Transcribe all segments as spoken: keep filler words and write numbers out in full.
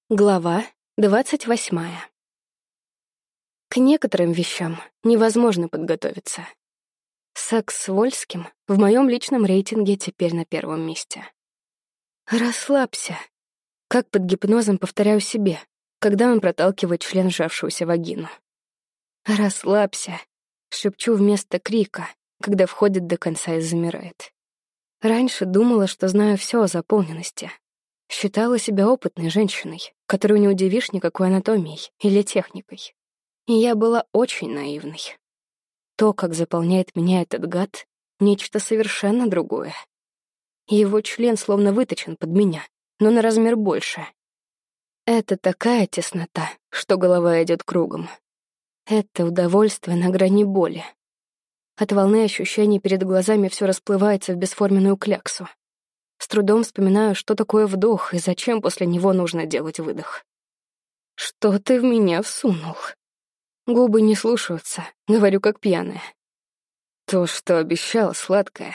Глава двадцать восьмая. К некоторым вещам невозможно подготовиться. Секс с Вольским в моем личном рейтинге теперь на первом месте. Расслабься. Как под гипнозом повторяю себе, когда он проталкивает член в сжавшуюся вагину. Расслабься. Шепчу вместо крика, когда входит до конца и замирает. Раньше думала, что знаю все о заполненности. Считала себя опытной женщиной, которую не удивишь никакой анатомией или техникой. И я была очень наивной. То, как заполняет меня этот гад, нечто совершенно другое. Его член словно выточен под меня, но на размер больше. Это такая теснота, что голова идет кругом. Это удовольствие на грани боли. От волны ощущений перед глазами все расплывается в бесформенную кляксу. С трудом вспоминаю, что такое вдох и зачем после него нужно делать выдох. «Что ты в меня всунул?» Губы не слушаются, говорю как пьяная. «То, что обещала, сладкое».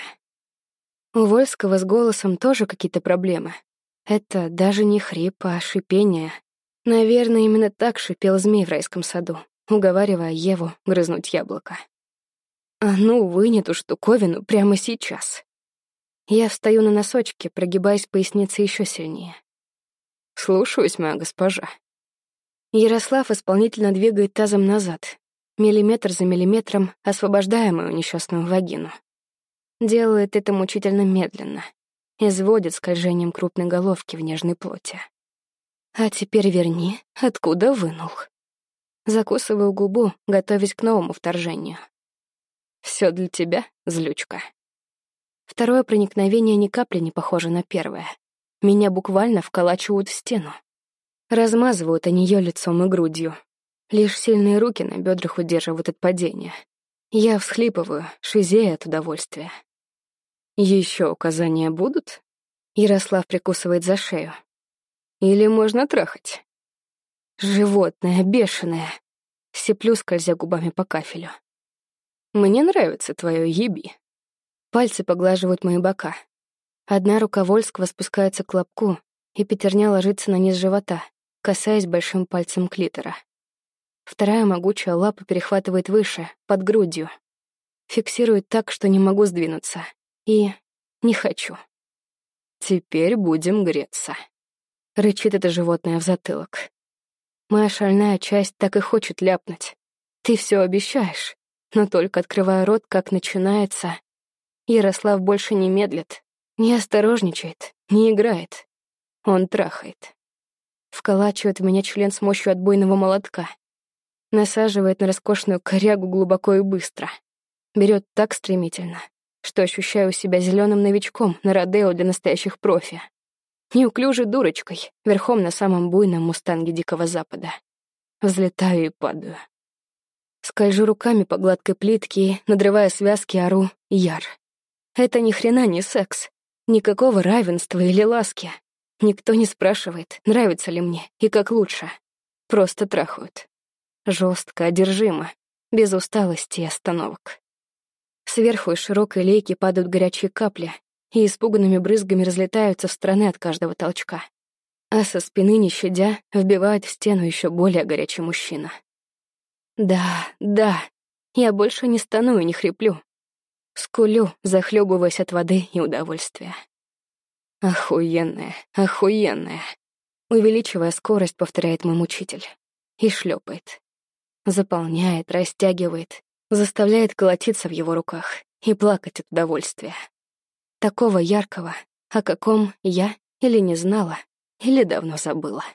У Вольского с голосом тоже какие-то проблемы. Это даже не хрип, а шипение. Наверное, именно так шипел змей в райском саду, уговаривая Еву грызнуть яблоко. «А ну, вынь эту штуковину прямо сейчас». Я встаю на носочки, прогибаясь поясницей еще сильнее. «Слушаюсь, моя госпожа». Ярослав исполнительно двигает тазом назад, миллиметр за миллиметром освобождая мою несчастную вагину. Делает это мучительно медленно, изводит скольжением крупной головки в нежной плоти. «А теперь верни, откуда вынул». Закусываю губу, готовясь к новому вторжению. «Все для тебя, злючка». Второе проникновение ни капли не похоже на первое. Меня буквально вколачивают в стену. Размазывают о нее лицом и грудью. Лишь сильные руки на бедрах удерживают от падения. Я всхлипываю, шизея от удовольствия. Еще указания будут? Ярослав прикусывает за шею. Или можно трахать? Животное, бешеное. Сиплю, скользя губами по кафелю. Мне нравится твое еби. Пальцы поглаживают мои бока. Одна рука Вольского спускается к лобку, и пятерня ложится на низ живота, касаясь большим пальцем клитора. Вторая могучая лапа перехватывает выше, под грудью. Фиксирует так, что не могу сдвинуться. И не хочу. «Теперь будем греться», — рычит это животное в затылок. Моя шальная часть так и хочет ляпнуть. «Ты все обещаешь», но только открываю рот, как начинается... Ярослав больше не медлит, не осторожничает, не играет. Он трахает. Вколачивает в меня член с мощью отбойного молотка. Насаживает на роскошную корягу глубоко и быстро. Берет так стремительно, что ощущаю себя зеленым новичком на родео для настоящих профи. Неуклюжей дурочкой, верхом на самом буйном мустанге Дикого Запада. Взлетаю и падаю. Скольжу руками по гладкой плитке и, надрывая связки, ору «Яр». Это ни хрена не секс. Никакого равенства или ласки. Никто не спрашивает, нравится ли мне и как лучше. Просто трахают. Жестко, одержимо, без усталости и остановок. Сверху из широкой лейки падают горячие капли и испуганными брызгами разлетаются в стороны от каждого толчка. А со спины, не щадя, вбивает в стену еще более горячий мужчина. Да, да, я больше не стану и не хриплю. Скулю, захлебываясь от воды и удовольствия. Охуенная, охуенная. Увеличивая скорость, повторяет мой мучитель. И шлепает. Заполняет, растягивает, заставляет колотиться в его руках и плакать от удовольствия. Такого яркого, о каком я или не знала, или давно забыла.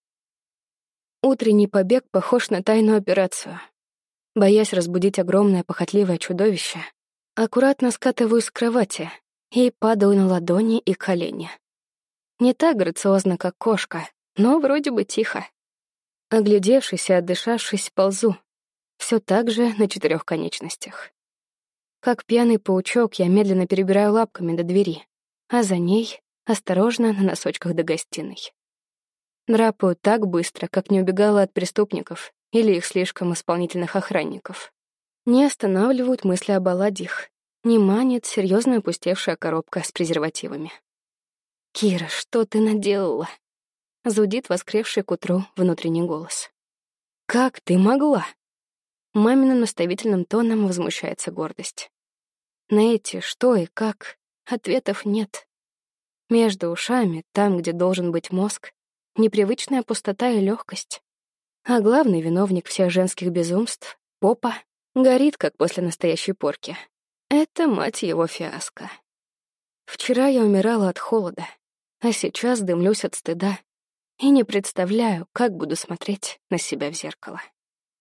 Утренний побег похож на тайную операцию. Боясь разбудить огромное похотливое чудовище, аккуратно скатываюсь с кровати и падаю на ладони и колени. Не так грациозно, как кошка, но вроде бы тихо. Оглядевшись и отдышавшись, ползу. Все так же на четырех конечностях. Как пьяный паучок, я медленно перебираю лапками до двери, а за ней осторожно на носочках до гостиной. Драпаю так быстро, как не убегала от преступников или их слишком исполнительных охранников. Не останавливают мысли об оладьях. Не манит серьезно опустевшая коробка с презервативами. «Кира, что ты наделала?» Зудит воскресший к утру внутренний голос. «Как ты могла?» Маминым наставительным тоном возмущается гордость. На эти «что» и «как» ответов нет. Между ушами, там, где должен быть мозг, непривычная пустота и легкость. А главный виновник всех женских безумств, попа, горит, как после настоящей порки. Это, мать его, фиаско. Вчера я умирала от холода, а сейчас дымлюсь от стыда и не представляю, как буду смотреть на себя в зеркало.